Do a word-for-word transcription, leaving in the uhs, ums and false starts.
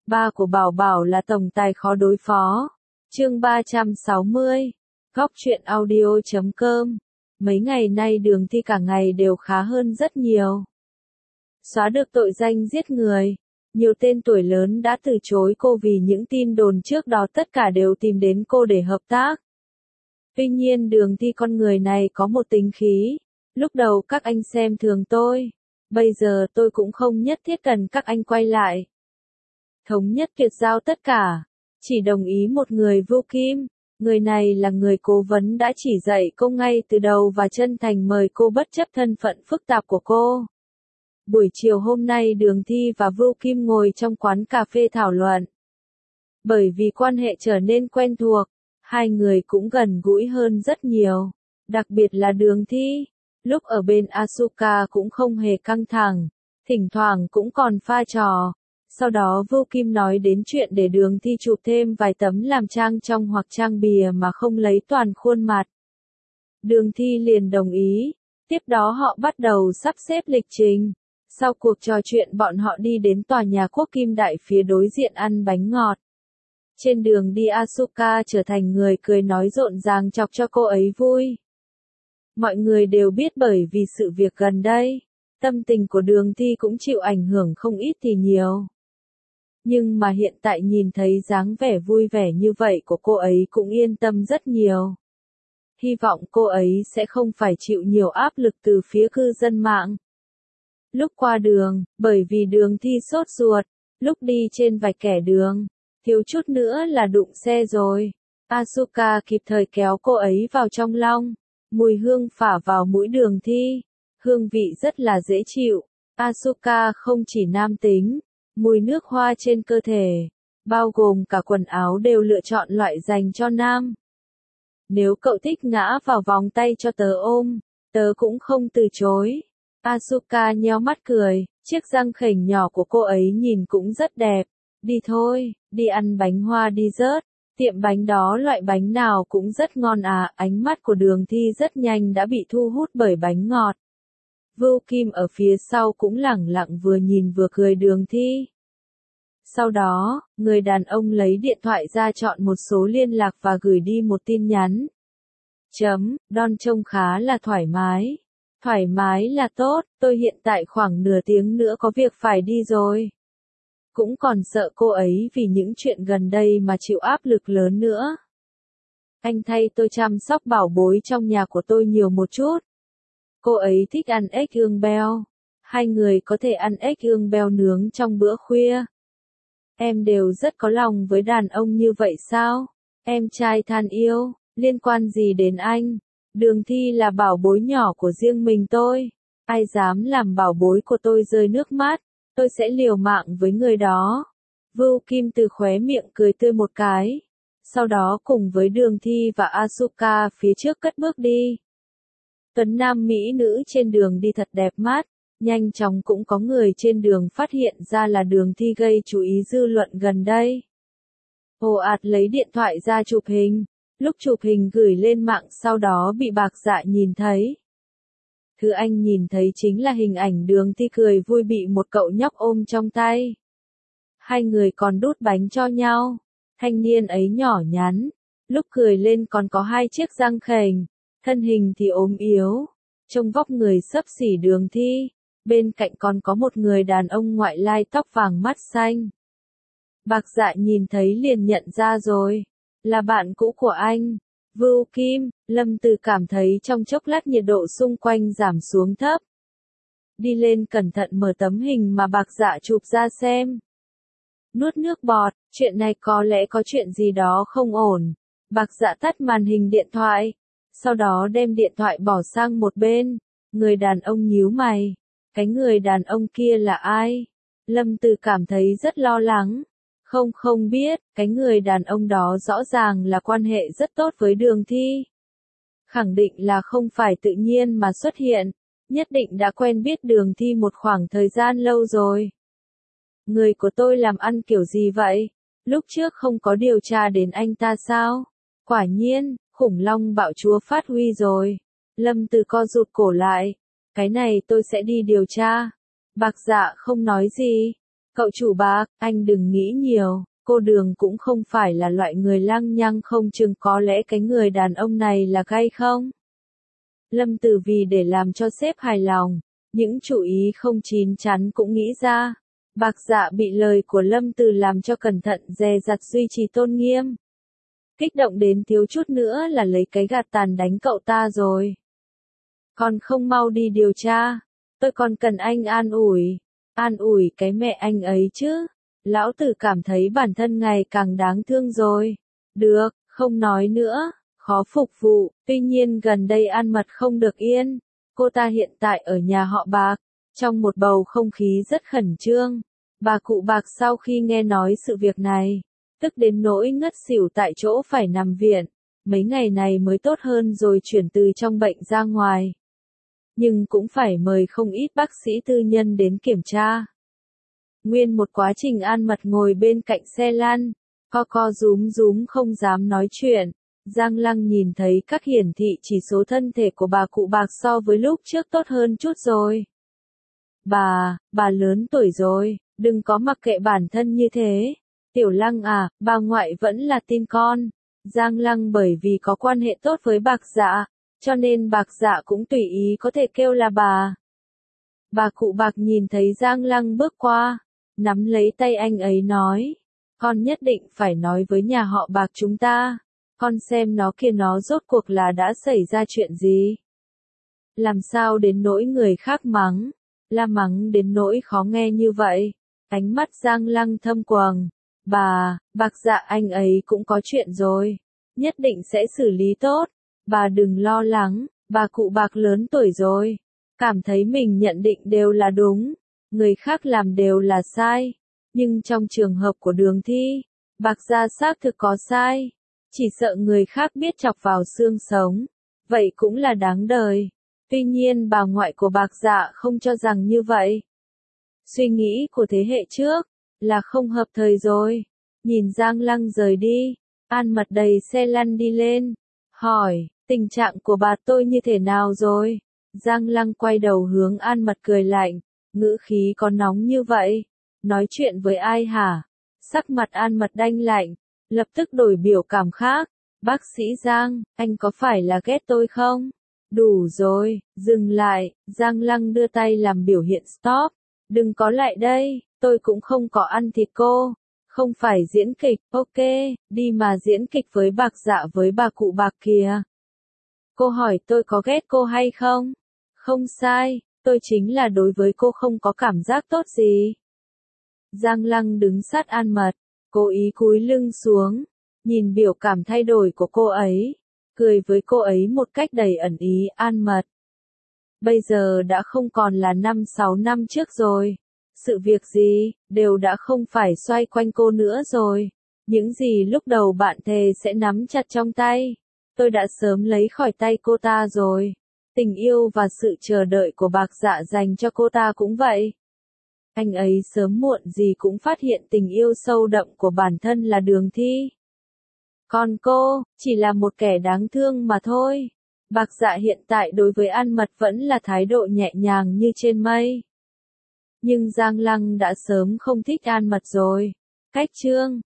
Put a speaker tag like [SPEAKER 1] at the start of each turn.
[SPEAKER 1] Ba của Bảo Bảo là tổng tài khó đối phó. Chương ba trăm sáu mươi. Góc truyện audio chấm com. Mấy ngày nay Đường Thi cả ngày đều khá hơn rất nhiều. Xóa được tội danh giết người. Nhiều tên tuổi lớn đã từ chối cô vì những tin đồn trước đó, tất cả đều tìm đến cô để hợp tác. Tuy nhiên Đường Thi con người này có một tính khí. Lúc đầu các anh xem thường tôi. Bây giờ tôi cũng không nhất thiết cần các anh quay lại. Thống nhất tuyệt giao tất cả. Chỉ đồng ý một người, Vưu Kim. Người này là người cố vấn đã chỉ dạy cô ngay từ đầu và chân thành mời cô bất chấp thân phận phức tạp của cô. Buổi chiều hôm nay Đường Thi và Vưu Kim ngồi trong quán cà phê thảo luận. Bởi vì quan hệ trở nên quen thuộc, hai người cũng gần gũi hơn rất nhiều. Đặc biệt là Đường Thi, lúc ở bên Asuka cũng không hề căng thẳng, thỉnh thoảng cũng còn pha trò. Sau đó Vưu Kim nói đến chuyện để Đường Thi chụp thêm vài tấm làm trang trong hoặc trang bìa mà không lấy toàn khuôn mặt. Đường Thi liền đồng ý, tiếp đó họ bắt đầu sắp xếp lịch trình. Sau cuộc trò chuyện bọn họ đi đến tòa nhà Quốc Kim Đại phía đối diện ăn bánh ngọt. Trên đường đi Asuka trở thành người cười nói rộn ràng chọc cho cô ấy vui. Mọi người đều biết bởi vì sự việc gần đây, tâm tình của Đường Thi cũng chịu ảnh hưởng không ít thì nhiều. Nhưng mà hiện tại nhìn thấy dáng vẻ vui vẻ như vậy của cô ấy cũng yên tâm rất nhiều. Hy vọng cô ấy sẽ không phải chịu nhiều áp lực từ phía cư dân mạng. Lúc qua đường, bởi vì Đường Thi sốt ruột, lúc đi trên vạch kẻ đường, thiếu chút nữa là đụng xe rồi. Asuka kịp thời kéo cô ấy vào trong long, mùi hương phả vào mũi Đường Thi, hương vị rất là dễ chịu. Asuka không chỉ nam tính, mùi nước hoa trên cơ thể, bao gồm cả quần áo đều lựa chọn loại dành cho nam. Nếu cậu thích ngã vào vòng tay cho tớ ôm, tớ cũng không từ chối. Asuka nheo mắt cười, chiếc răng khểnh nhỏ của cô ấy nhìn cũng rất đẹp. Đi thôi, đi ăn bánh hoa đi rớt. Tiệm bánh đó loại bánh nào cũng rất ngon à. Ánh mắt của Đường Thi rất nhanh đã bị thu hút bởi bánh ngọt. Vưu Kim ở phía sau cũng lẳng lặng vừa nhìn vừa cười Đường Thi. Sau đó, người đàn ông lấy điện thoại ra chọn một số liên lạc và gửi đi một tin nhắn. Chấm, Don trông khá là thoải mái. Thoải mái là tốt, tôi hiện tại khoảng nửa tiếng nữa có việc phải đi rồi. Cũng còn sợ cô ấy vì những chuyện gần đây mà chịu áp lực lớn nữa. Anh thay tôi chăm sóc bảo bối trong nhà của tôi nhiều một chút. Cô ấy thích ăn ếch ương beo. Hai người có thể ăn ếch ương beo nướng trong bữa khuya. Em đều rất có lòng với đàn ông như vậy sao? Em trai than yêu, liên quan gì đến anh? Đường Thi là bảo bối nhỏ của riêng mình tôi. Ai dám làm bảo bối của tôi rơi nước mắt, tôi sẽ liều mạng với người đó. Vưu Kim từ khóe miệng cười tươi một cái. Sau đó cùng với Đường Thi và Asuka phía trước cất bước đi. Tuấn nam mỹ nữ trên đường đi thật đẹp mắt. Nhanh chóng cũng có người trên đường phát hiện ra là Đường Thi gây chú ý dư luận gần đây. Ồ ạt lấy điện thoại ra chụp hình. Lúc chụp hình gửi lên mạng sau đó bị Bạc Dạ nhìn thấy. Thứ anh nhìn thấy chính là hình ảnh Đường Thi cười vui bị một cậu nhóc ôm trong tay. Hai người còn đút bánh cho nhau. Thanh niên ấy nhỏ nhắn, lúc cười lên còn có hai chiếc răng khểnh, thân hình thì ốm yếu, trông vóc người xấp xỉ Đường Thi. Bên cạnh còn có một người đàn ông ngoại lai tóc vàng mắt xanh. Bạc Dạ nhìn thấy liền nhận ra rồi. Là bạn cũ của anh, Vưu Kim. Lâm Từ cảm thấy trong chốc lát nhiệt độ xung quanh giảm xuống thấp. Đi lên cẩn thận mở tấm hình mà Bạc Dạ chụp ra xem. Nuốt nước bọt, chuyện này có lẽ có chuyện gì đó không ổn. Bạc Dạ tắt màn hình điện thoại, sau đó đem điện thoại bỏ sang một bên. Người đàn ông nhíu mày, cái người đàn ông kia là ai? Lâm Từ cảm thấy rất lo lắng. Không không biết, cái người đàn ông đó rõ ràng là quan hệ rất tốt với Đường Thi. Khẳng định là không phải tự nhiên mà xuất hiện, nhất định đã quen biết Đường Thi một khoảng thời gian lâu rồi. Người của tôi làm ăn kiểu gì vậy? Lúc trước không có điều tra đến anh ta sao? Quả nhiên, khủng long bạo chúa phát huy rồi. Lâm Từ co rụt cổ lại. Cái này tôi sẽ đi điều tra. Bạc Dạ không nói gì. Cậu chủ Bạc, anh đừng nghĩ nhiều, cô Đường cũng không phải là loại người lăng nhăng, không chừng có lẽ cái người đàn ông này là gay không? Lâm Từ vì để làm cho sếp hài lòng, những chủ ý không chín chắn cũng nghĩ ra. Bạc Dạ bị lời của Lâm Từ làm cho cẩn thận dè dặt duy trì tôn nghiêm. Kích động đến thiếu chút nữa là lấy cái gạt tàn đánh cậu ta rồi. Còn không mau đi điều tra, tôi còn cần anh an ủi. An ủi cái mẹ anh ấy chứ, lão tử cảm thấy bản thân ngày càng đáng thương rồi. Được, không nói nữa, khó phục vụ, tuy nhiên gần đây An Mật không được yên. Cô ta hiện tại ở nhà họ Bạc, trong một bầu không khí rất khẩn trương. Bà cụ Bạc sau khi nghe nói sự việc này, tức đến nỗi ngất xỉu tại chỗ phải nằm viện. Mấy ngày này mới tốt hơn rồi chuyển từ trong bệnh ra ngoài. Nhưng cũng phải mời không ít bác sĩ tư nhân đến kiểm tra. Nguyên một quá trình An Mật ngồi bên cạnh xe lăn, co co rúm rúm không dám nói chuyện. Giang Lăng nhìn thấy các hiển thị chỉ số thân thể của bà cụ Bạc so với lúc trước tốt hơn chút rồi. Bà, bà lớn tuổi rồi, đừng có mặc kệ bản thân như thế. Tiểu Lăng à, bà ngoại vẫn là tin con. Giang Lăng bởi vì có quan hệ tốt với Bạc Dạ, cho nên Bạc Dạ cũng tùy ý có thể kêu là bà. Bà cụ Bạc nhìn thấy Giang Lăng bước qua, nắm lấy tay anh ấy nói, con nhất định phải nói với nhà họ Bạc chúng ta, con xem nó kia nó rốt cuộc là đã xảy ra chuyện gì. Làm sao đến nỗi người khác mắng, la mắng đến nỗi khó nghe như vậy. Ánh mắt Giang Lăng thâm quầng, bà, Bạc Dạ anh ấy cũng có chuyện rồi, nhất định sẽ xử lý tốt, bà đừng lo lắng, bà cụ Bạc lớn tuổi rồi, cảm thấy mình nhận định đều là đúng, người khác làm đều là sai, nhưng trong trường hợp của Đường Thi, Bạc Dạ xác thực có sai, chỉ sợ người khác biết chọc vào xương sống, vậy cũng là đáng đời. Tuy nhiên bà ngoại của Bạc Dạ không cho rằng như vậy. Suy nghĩ của thế hệ trước là không hợp thời rồi. Nhìn Giang Lăng rời đi, An Mật đầy xe lăn đi lên, hỏi, tình trạng của bà tôi như thế nào rồi? Giang Lăng quay đầu hướng An Mật cười lạnh, ngữ khí có nóng như vậy, nói chuyện với ai hả? Sắc mặt An Mật đanh lạnh, lập tức đổi biểu cảm khác, bác sĩ Giang, anh có phải là ghét tôi không? Đủ rồi, dừng lại, Giang Lăng đưa tay làm biểu hiện stop, đừng có lại đây, tôi cũng không có ăn thịt cô, không phải diễn kịch, ok, đi mà diễn kịch với Bạc Dạ với bà cụ Bạc kìa. Cô hỏi tôi có ghét cô hay không? Không sai, tôi chính là đối với cô không có cảm giác tốt gì. Giang Lăng đứng sát An Mật, cố ý cúi lưng xuống, nhìn biểu cảm thay đổi của cô ấy, cười với cô ấy một cách đầy ẩn ý. An Mật, bây giờ đã không còn là năm sáu năm trước rồi, sự việc gì, đều đã không phải xoay quanh cô nữa rồi, những gì lúc đầu bạn thề sẽ nắm chặt trong tay, tôi đã sớm lấy khỏi tay cô ta rồi, tình yêu và sự chờ đợi của Bạc Dạ dành cho cô ta cũng vậy. Anh ấy sớm muộn gì cũng phát hiện tình yêu sâu đậm của bản thân là Đường Thi. Còn cô, chỉ là một kẻ đáng thương mà thôi. Bạc Dạ hiện tại đối với An Mật vẫn là thái độ nhẹ nhàng như trên mây. Nhưng Giang Lăng đã sớm không thích An Mật rồi. Cách chương